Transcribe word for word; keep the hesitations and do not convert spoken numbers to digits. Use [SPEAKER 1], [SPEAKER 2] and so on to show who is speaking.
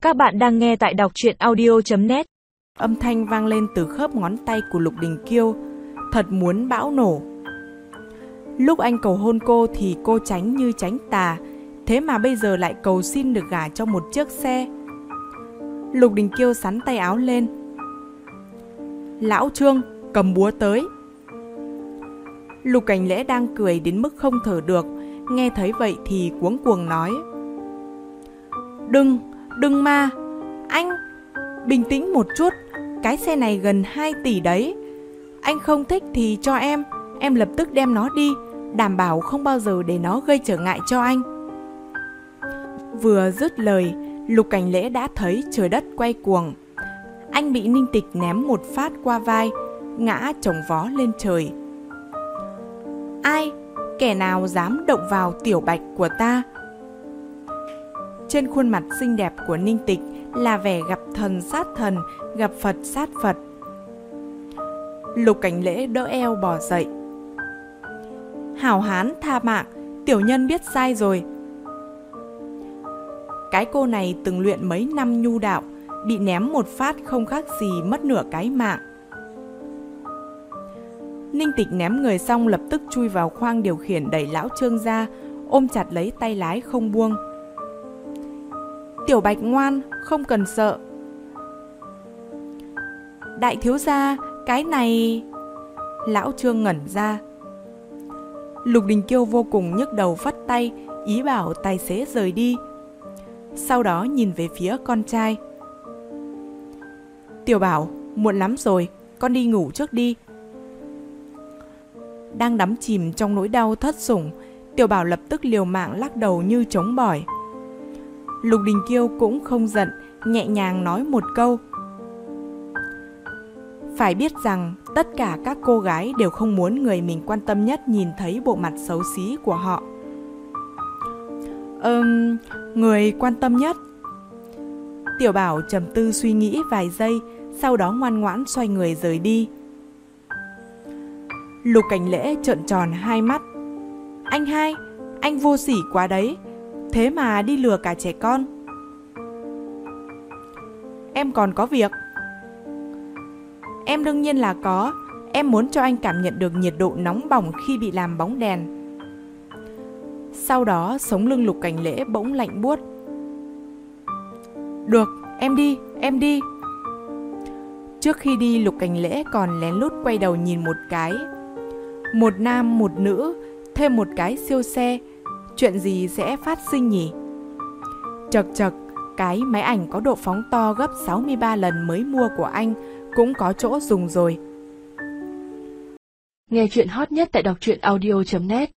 [SPEAKER 1] Các bạn đang nghe tại đọc truyện audio chấm net.
[SPEAKER 2] Âm thanh vang lên từ khớp ngón tay của Lục Đình Kiêu, thật muốn bão nổ. Lúc anh cầu hôn cô thì cô tránh như tránh tà, thế mà bây giờ lại cầu xin được gả cho một chiếc xe. Lục Đình Kiêu xắn tay áo lên. Lão Trương, cầm búa tới. Lục Cảnh Lễ đang cười đến mức không thở được, nghe thấy vậy thì cuống cuồng nói: Đừng, đừng mà, anh, bình tĩnh một chút, cái xe này gần hai tỷ đấy. Anh không thích thì cho em, em lập tức đem nó đi, đảm bảo không bao giờ để nó gây trở ngại cho anh. Vừa dứt lời, Lục Cảnh Lễ đã thấy trời đất quay cuồng. Anh bị Ninh Tịch ném một phát qua vai, ngã chồng vó lên trời. Ai, kẻ nào dám động vào tiểu bạch của ta? Trên khuôn mặt xinh đẹp của Ninh Tịch là vẻ gặp thần sát thần, gặp Phật sát Phật. Lục Cảnh Lễ đỡ eo bò dậy. Hảo hán tha mạng, tiểu nhân biết sai rồi. Cái cô này từng luyện mấy năm nhu đạo, bị ném một phát không khác gì mất nửa cái mạng. Ninh Tịch ném người xong lập tức chui vào khoang điều khiển đẩy lão Trương ra, ôm chặt lấy tay lái không buông. Tiểu Bạch ngoan, không cần sợ. Đại thiếu gia, cái này... Lão Trương ngẩn ra. Lục Đình Kiêu vô cùng nhức đầu phất tay, ý bảo tài xế rời đi. Sau đó nhìn về phía con trai. Tiểu Bảo, muộn lắm rồi, con đi ngủ trước đi. Đang đắm chìm trong nỗi đau thất sủng, Tiểu Bảo lập tức liều mạng lắc đầu như trống bỏi. Lục Đình Kiêu cũng không giận, nhẹ nhàng nói một câu. Phải biết rằng tất cả các cô gái đều không muốn người mình quan tâm nhất nhìn thấy bộ mặt xấu xí của họ. Ừm, người quan tâm nhất. Tiểu Bảo trầm tư suy nghĩ vài giây, sau đó ngoan ngoãn xoay người rời đi. Lục Cảnh Lễ trợn tròn hai mắt. Anh hai, anh vô sỉ quá đấy, thế mà đi lừa cả trẻ con. Em còn có việc. Em đương nhiên là có, em muốn cho anh cảm nhận được nhiệt độ nóng bỏng khi bị làm bóng đèn. Sau đó sống lưng Lục Cảnh Lễ bỗng lạnh buốt. Được, em đi, em đi. Trước khi đi, Lục Cảnh Lễ còn lén lút quay đầu nhìn một cái. Một nam một nữ, thêm một cái siêu xe, chuyện gì sẽ phát sinh nhỉ? Chật chật, cái máy ảnh có độ phóng to gấp sáu mươi ba lần mới mua của anh cũng có chỗ dùng rồi.
[SPEAKER 1] Nghe chuyện hot nhất tại đọc truyện audio chấm net.